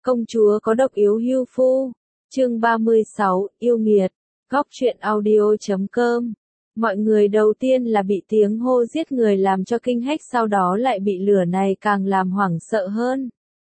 Công chúa có độc yếu hưu phu. Chương 36, yêu nghiệt. Góc truyện audio.com. Mọi người đầu tiên là bị tiếng hô giết người làm cho kinh hách, sau đó lại bị lửa này càng làm hoảng sợ hơn.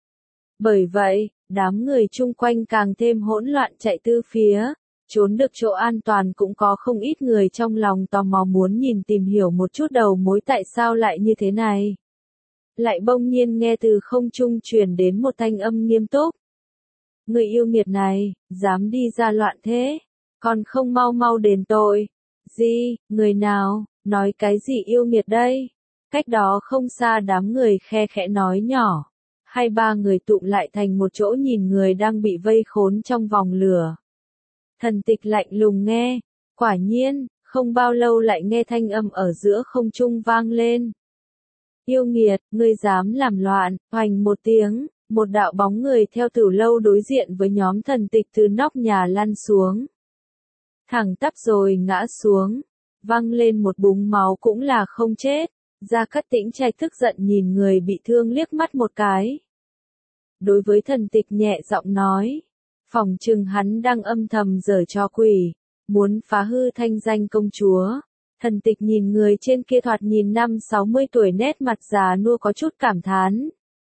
Bởi vậy, đám người chung quanh càng thêm hỗn loạn chạy tứ phía. Trốn được chỗ an toàn cũng có không ít người trong lòng tò mò muốn nhìn tìm hiểu một chút đầu mối tại sao lại như thế này. Lại bỗng nhiên nghe từ không trung truyền đến một thanh âm nghiêm túc. Người yêu nghiệt này, dám đi ra loạn thế, còn không mau mau đền tội. Gì, người nào, nói cái gì yêu nghiệt đây? Cách đó không xa đám người khe khẽ nói nhỏ. Hai ba người tụm lại thành một chỗ nhìn người đang bị vây khốn trong vòng lửa. Thần Tịch lạnh lùng nghe, quả nhiên, không bao lâu lại nghe thanh âm ở giữa không trung vang lên. Yêu nghiệt, ngươi dám làm loạn, hoành một tiếng, một đạo bóng người theo Tử Lâu đối diện với nhóm Thần Tịch từ nóc nhà lăn xuống. Thẳng tắp rồi ngã xuống, văng lên một búng máu cũng là không chết. Gia Cát Tĩnh Trạch tức giận nhìn người bị thương liếc mắt một cái. Đối với Thần Tịch nhẹ giọng nói, phỏng chừng hắn đang âm thầm giở trò quỷ, muốn phá hư thanh danh công chúa. Thần Tịch nhìn người trên kia thoạt nhìn 50-60 tuổi, nét mặt già nua có chút cảm thán.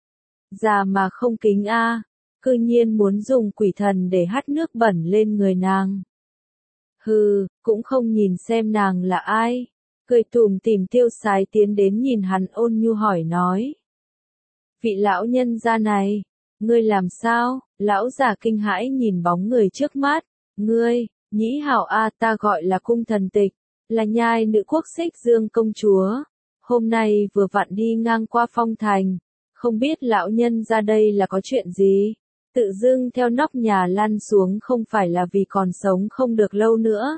Già mà không kính a, cư nhiên muốn dùng quỷ thần để hắt nước bẩn lên người nàng. Hừ, cũng không nhìn xem nàng là ai. Cười tủm tỉm tiêu sái tiến đến nhìn hắn ôn nhu hỏi nói. Vị lão nhân gia này, ngươi làm sao? Lão già kinh hãi nhìn bóng người trước mắt. Ngươi, Nhĩ Hảo a, ta gọi là Cung Thần Tịch, là nhai nữ quốc Xích Dương công chúa. Hôm nay vừa vặn đi ngang qua Phong Thành, không biết lão nhân ra đây là có chuyện gì? Tự dưng theo nóc nhà lăn xuống không phải là vì còn sống không được lâu nữa.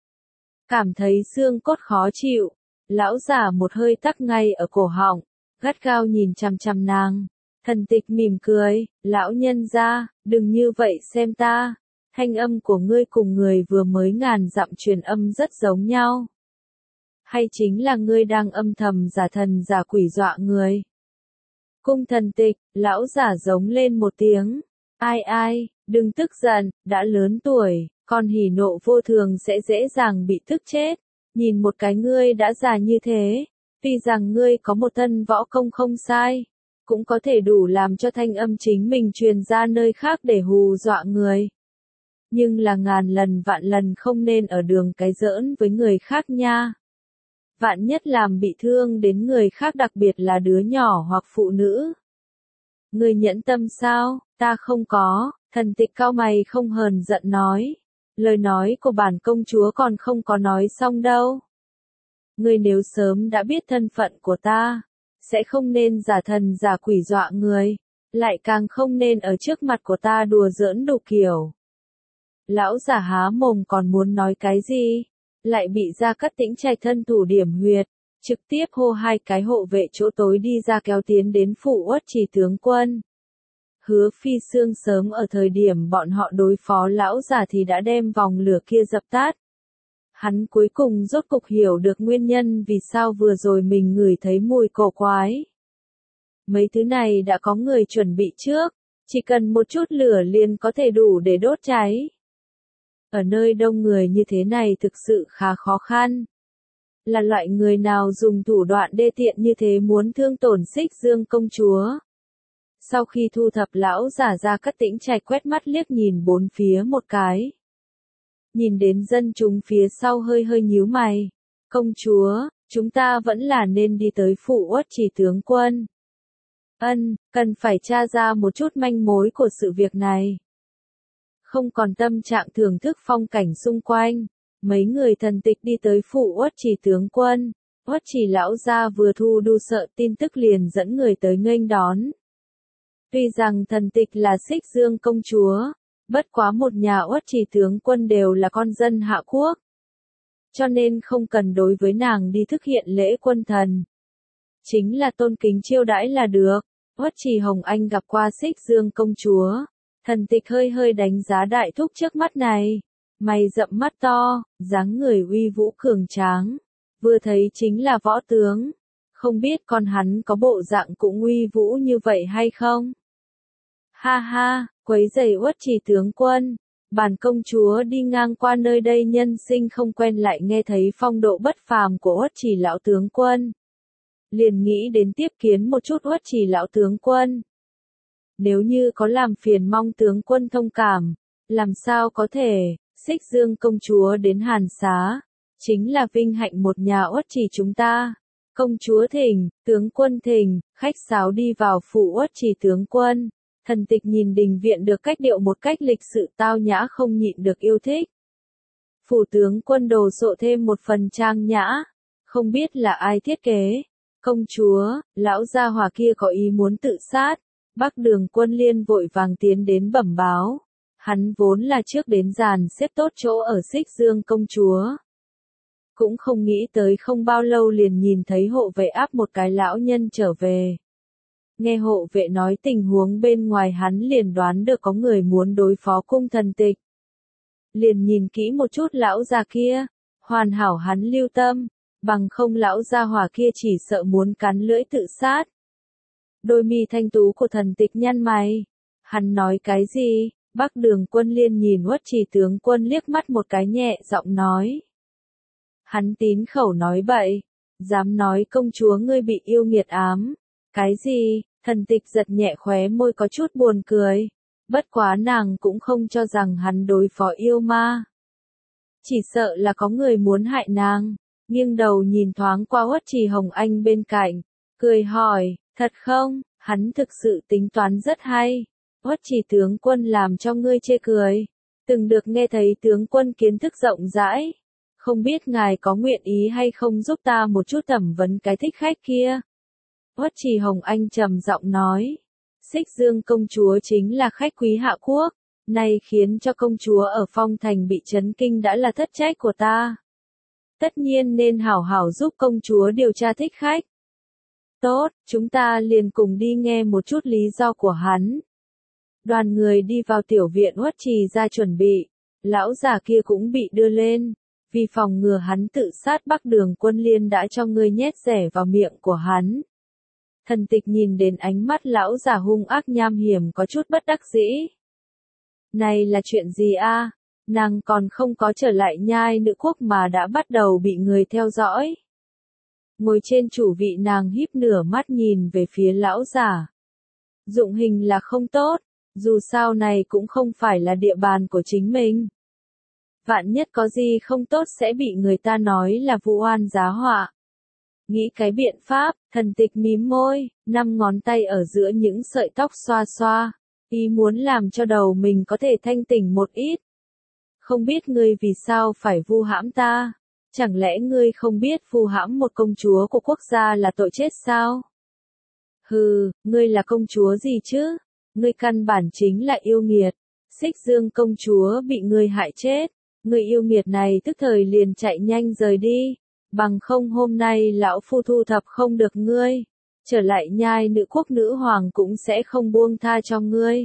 Cảm thấy xương cốt khó chịu, lão già một hơi tắc ngay ở cổ họng, gắt gao nhìn chằm chằm nàng. Thần Tịch mỉm cười, lão nhân ra, đừng như vậy xem ta. Thanh âm của ngươi cùng người vừa mới ngàn dặm truyền âm rất giống nhau. Hay chính là ngươi đang âm thầm giả thần giả quỷ dọa người? Cung Thần Tịch, lão giả giống lên một tiếng. Ai, đừng tức giận, đã lớn tuổi, con hỉ nộ vô thường sẽ dễ dàng bị tức chết. Nhìn một cái ngươi đã già như thế, tuy rằng ngươi có một thân võ công không sai, cũng có thể đủ làm cho thanh âm chính mình truyền ra nơi khác để hù dọa người. Nhưng là ngàn lần vạn lần không nên ở đường cái giỡn với người khác nha. Vạn nhất làm bị thương đến người khác, đặc biệt là đứa nhỏ hoặc phụ nữ. Ngươi nhẫn tâm sao? Ta không có. Thần Tịch cau mày không hờn giận nói. Lời nói của bản công chúa còn không có nói xong đâu. Ngươi nếu sớm đã biết thân phận của ta, sẽ không nên giả thần giả quỷ dọa người, lại càng không nên ở trước mặt của ta đùa giỡn đủ kiểu. Lão giả há mồm còn muốn nói cái gì, lại bị Gia Cát Tĩnh Trạch thân thủ điểm huyệt, trực tiếp hô hai cái hộ vệ chỗ tối đi ra kéo tiến đến phủ Uất Trì tướng quân. Hứa Phi Sương sớm ở thời điểm bọn họ đối phó lão giả thì đã đem vòng lửa kia dập tắt. Hắn cuối cùng rốt cục hiểu được nguyên nhân vì sao vừa rồi mình ngửi thấy mùi cổ quái. Mấy thứ này đã có người chuẩn bị trước, chỉ cần một chút lửa liền có thể đủ để đốt cháy. Ở nơi đông người như thế này thực sự khá khó khăn. Là loại người nào dùng thủ đoạn đê tiện như thế muốn thương tổn Xích Dương công chúa? Sau khi thu thập lão giả Gia Cát Tĩnh Trạch quét mắt liếc nhìn bốn phía một cái. Nhìn đến dân chúng phía sau hơi hơi nhíu mày. Công chúa, chúng ta vẫn là nên đi tới phủ Uất Trì tướng quân. Cần phải tra ra một chút manh mối của sự việc này. Không còn tâm trạng thưởng thức phong cảnh xung quanh, mấy người Thần Tịch đi tới phủ Uất Trì tướng quân. Uất Trì lão gia vừa thu đu sợ tin tức liền dẫn người tới nghênh đón. Tuy rằng Thần Tịch là Xích Dương công chúa, bất quá một nhà Uất Trì tướng quân đều là con dân hạ quốc, cho nên không cần đối với nàng đi thực hiện lễ quân thần. Chính là tôn kính chiêu đãi là được. Uất Trì Hồng Anh gặp qua Xích Dương công chúa. Thần Tịch hơi hơi đánh giá đại thúc trước mắt này. Mày rậm mắt to, dáng người uy vũ cường tráng. Vừa thấy chính là võ tướng. Không biết con hắn có bộ dạng cũng uy vũ như vậy hay không? Ha ha, quấy rầy Uất Trì tướng quân. Bản công chúa đi ngang qua nơi đây nhân sinh không quen lại nghe thấy phong độ bất phàm của Uất Trì lão tướng quân. Liền nghĩ đến tiếp kiến một chút Uất Trì lão tướng quân. Nếu như có làm phiền mong tướng quân thông cảm, làm sao có thể, Xích Dương công chúa đến Hàn Xá, chính là vinh hạnh một nhà Uất Trì chúng ta. Công chúa thỉnh, tướng quân thỉnh, khách sáo đi vào phủ Uất Trì tướng quân. Thần Tịch nhìn đình viện được cách điệu một cách lịch sự tao nhã không nhịn được yêu thích. Phủ tướng quân đồ sộ thêm một phần trang nhã, không biết là ai thiết kế. Công chúa, lão gia hỏa kia có ý muốn tự sát. Bắc Đường Quân Liên vội vàng tiến đến bẩm báo. Hắn vốn là trước đến dàn xếp tốt chỗ ở Xích Dương công chúa. Cũng không nghĩ tới không bao lâu liền nhìn thấy hộ vệ áp một cái lão nhân trở về. Nghe hộ vệ nói tình huống bên ngoài hắn liền đoán được có người muốn đối phó cung Thần Tịch. Liền nhìn kỹ một chút lão già kia, hoàn hảo hắn lưu tâm, bằng không lão gia hỏa kia chỉ sợ muốn cắn lưỡi tự sát. Đôi mi thanh tú của Thần Tịch nhăn mày. Hắn nói cái gì? Bắc Đường Quân Liên nhìn Uất Trì tướng quân liếc mắt một cái nhẹ giọng nói. Hắn tín khẩu nói bậy, dám nói công chúa ngươi bị yêu nghiệt ám. Cái gì? Thần Tịch giật nhẹ khóe môi có chút buồn cười. Bất quá nàng cũng không cho rằng hắn đối phó yêu ma. Chỉ sợ là có người muốn hại nàng. Nghiêng đầu nhìn thoáng qua Uất Trì Hồng Anh bên cạnh, cười hỏi, thật không? Hắn thực sự tính toán rất hay. Uất Trì tướng quân làm cho ngươi chê cười. Từng được nghe thấy tướng quân kiến thức rộng rãi. Không biết ngài có nguyện ý hay không giúp ta một chút thẩm vấn cái thích khách kia. Uất Trì Hồng Anh trầm giọng nói. Xích Dương công chúa chính là khách quý hạ quốc. Này khiến cho công chúa ở Phong Thành bị chấn kinh đã là thất trách của ta. Tất nhiên nên hảo hảo giúp công chúa điều tra thích khách. Tốt, chúng ta liền cùng đi nghe một chút lý do của hắn. Đoàn người đi vào tiểu viện Uất Trì ra chuẩn bị. Lão già kia cũng bị đưa lên. Vì phòng ngừa hắn tự sát Bắc Đường Quân Liên đã cho ngươi nhét rẻ vào miệng của hắn. Thần Tịch nhìn đến ánh mắt lão già hung ác nham hiểm có chút bất đắc dĩ. Này là chuyện gì a? Nàng còn không có trở lại nhai nữ quốc mà đã bắt đầu bị người theo dõi. Ngồi trên chủ vị nàng híp nửa mắt nhìn về phía lão già. Dụng hình là không tốt, dù sao này cũng không phải là địa bàn của chính mình. Vạn nhất có gì không tốt sẽ bị người ta nói là vu oan giá họa. Nghĩ cái biện pháp, Thần Tịch mím môi, 5 ngón tay ở giữa những sợi tóc xoa xoa, ý muốn làm cho đầu mình có thể thanh tỉnh một ít. Không biết ngươi vì sao phải vu hãm ta? Chẳng lẽ ngươi không biết vu hãm một công chúa của quốc gia là tội chết sao? Hừ, ngươi là công chúa gì chứ? Ngươi căn bản chính là yêu nghiệt. Xích Dương công chúa bị ngươi hại chết. Ngươi yêu nghiệt này tức thời liền chạy nhanh rời đi. Bằng không hôm nay lão phu thu thập không được ngươi. Trở lại nhai nữ quốc nữ hoàng cũng sẽ không buông tha cho ngươi.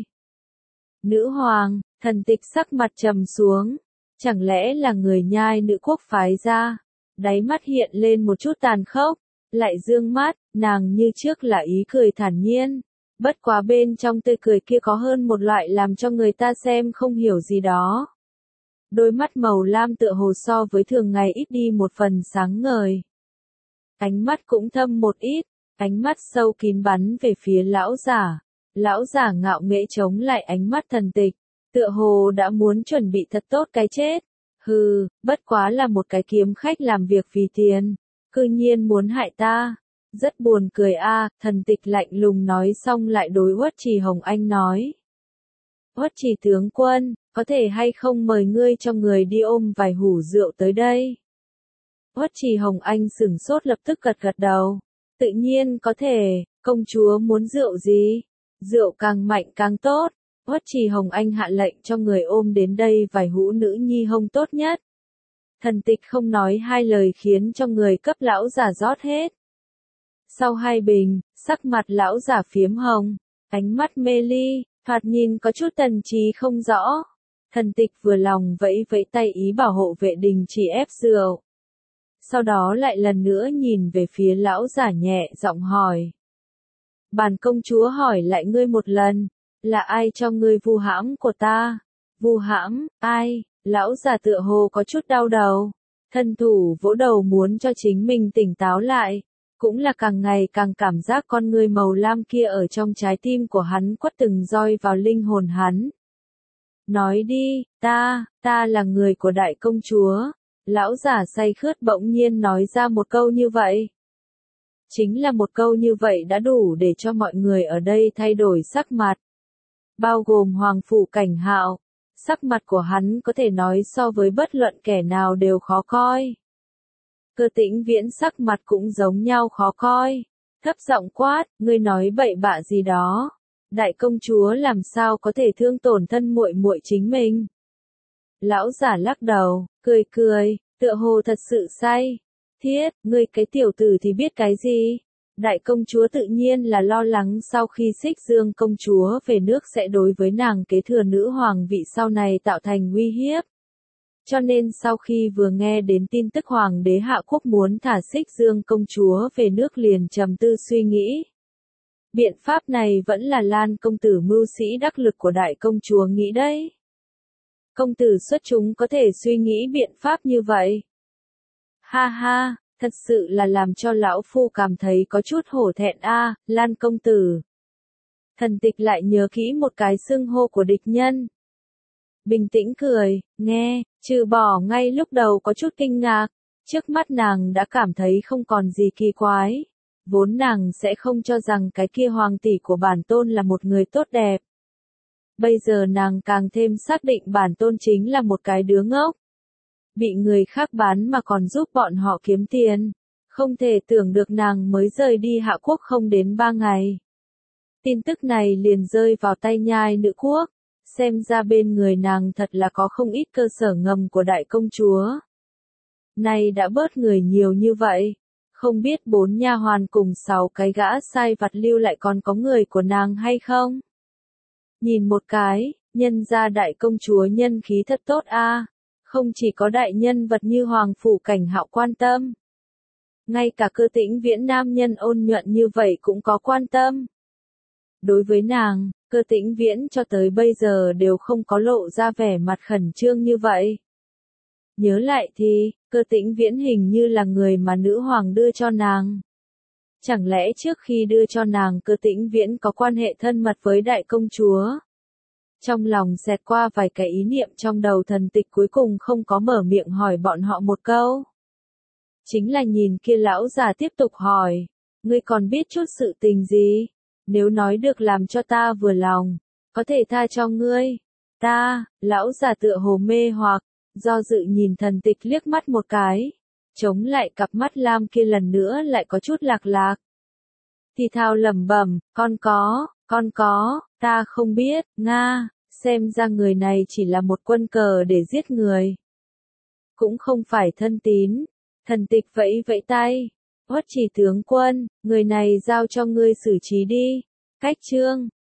Nữ hoàng, Thần Tịch sắc mặt trầm xuống. Chẳng lẽ là người nhai nữ quốc phái ra? Đáy mắt hiện lên một chút tàn khốc. Lại dương mắt, nàng như trước là ý cười thản nhiên. Bất quá bên trong tươi cười kia có hơn một loại làm cho người ta xem không hiểu gì đó. Đôi mắt màu lam tựa hồ so với thường ngày ít đi một phần sáng ngời. Ánh mắt cũng thâm một ít, ánh mắt sâu kín bắn về phía lão giả. Lão giả ngạo nghễ chống lại ánh mắt Thần Tịch, tựa hồ đã muốn chuẩn bị thật tốt cái chết. Hừ, bất quá là một cái kiếm khách làm việc vì tiền, cư nhiên muốn hại ta. Rất buồn cười a, Thần Tịch lạnh lùng nói xong lại đối Uất Trì Hồng Anh nói. Uất Trì tướng quân, có thể hay không mời ngươi cho người đi ôm vài hũ rượu tới đây? Uất Trì Hồng Anh sửng sốt lập tức gật gật đầu. Tự nhiên có thể, công chúa muốn rượu gì? Rượu càng mạnh càng tốt. Uất Trì Hồng Anh hạ lệnh cho người ôm đến đây vài hũ nữ nhi hông tốt nhất. Thần Tịch không nói hai lời khiến cho người cấp lão giả rót hết. Sau 2 bình, sắc mặt lão giả phiếm hồng, ánh mắt mê ly, thoạt nhìn có chút thần trí không rõ. Thần Tịch vừa lòng vẫy vẫy tay ý bảo hộ vệ đình chỉ ép rượu. Sau đó lại lần nữa nhìn về phía lão giả nhẹ giọng hỏi. Bản công chúa hỏi lại ngươi một lần, Là ai cho ngươi vu hãm của ta? Vu hãm, ai? Lão già tựa hồ có chút đau đầu. Thân thủ vỗ đầu muốn cho chính mình tỉnh táo lại. Cũng là càng ngày càng cảm giác con ngươi màu lam kia ở trong trái tim của hắn quất từng roi vào linh hồn hắn. Nói đi, ta là người của đại công chúa. Lão giả say khướt bỗng nhiên nói ra một câu như vậy. Chính là một câu như vậy đã đủ để cho mọi người ở đây thay đổi sắc mặt. Bao gồm Hoàng Phủ Cảnh Hạo. Sắc mặt của hắn có thể nói so với bất luận kẻ nào đều khó coi. Cơ Tĩnh Viễn sắc mặt cũng giống nhau khó coi. Thấp giọng quát, ngươi nói bậy bạ gì đó. Đại công chúa làm sao có thể thương tổn thân muội muội chính mình. Lão giả lắc đầu, cười, tựa hồ thật sự say. Thiết, ngươi cái tiểu tử thì biết cái gì? Đại công chúa tự nhiên là lo lắng sau khi Xích Dương công chúa về nước sẽ đối với nàng kế thừa nữ hoàng vị sau này tạo thành uy hiếp. Cho nên sau khi vừa nghe đến tin tức hoàng đế Hạ Quốc muốn thả Xích Dương công chúa về nước liền trầm tư suy nghĩ. Biện pháp này vẫn là Lan công tử mưu sĩ đắc lực của đại công chúa nghĩ đấy. Công tử xuất chúng có thể suy nghĩ biện pháp như vậy. Ha ha, thật sự là làm cho lão phu cảm thấy có chút hổ thẹn a, Lan công tử. Thần tịch lại nhớ kỹ một cái xưng hô của địch nhân. Bình tĩnh cười, nghe, trừ bỏ ngay lúc đầu có chút kinh ngạc, trước mắt nàng đã cảm thấy không còn gì kỳ quái. Vốn nàng sẽ không cho rằng cái kia hoàng tỷ của bản tôn là một người tốt đẹp. Bây giờ nàng càng thêm xác định bản tôn chính là một cái đứa ngốc. Bị người khác bán mà còn giúp bọn họ kiếm tiền. Không thể tưởng được nàng mới rời đi Hạ Quốc không đến 3 ngày. Tin tức này liền rơi vào tay nhai nữ quốc. Xem ra bên người nàng thật là có không ít cơ sở ngầm của đại công chúa. Này đã bớt người nhiều như vậy. Không biết 4 nha hoàn cùng 6 cái gã sai vặt lưu lại còn có người của nàng hay không? Nhìn một cái, nhân ra đại công chúa nhân khí thật tốt a. Không chỉ có đại nhân vật như Hoàng Phủ Cảnh Hạo quan tâm. Ngay cả Cơ Tĩnh Viễn nam nhân ôn nhuận như vậy cũng có quan tâm. Đối với nàng, Cơ Tĩnh Viễn cho tới bây giờ đều không có lộ ra vẻ mặt khẩn trương như vậy. Nhớ lại thì, Cơ Tĩnh Viễn hình như là người mà nữ hoàng đưa cho nàng. Chẳng lẽ trước khi đưa cho nàng Cơ Tĩnh Viễn có quan hệ thân mật với đại công chúa? Trong lòng xẹt qua vài cái ý niệm trong đầu thần tịch cuối cùng không có mở miệng hỏi bọn họ một câu. Chính là nhìn kia lão già tiếp tục hỏi, ngươi còn biết chút sự tình gì? Nếu nói được làm cho ta vừa lòng, có thể tha cho ngươi. Lão già tựa hồ mê hoặc, do dự nhìn thần tịch liếc mắt một cái. Chống lại cặp mắt lam kia lần nữa lại có chút lạc lạc. Thì thào lẩm bẩm, con có, ta không biết, Nga, xem ra người này chỉ là một quân cờ để giết người. Cũng không phải thân tín, thần tịch vẫy vẫy tay, Uất Chỉ tướng quân, người này giao cho ngươi xử trí đi. Cách chương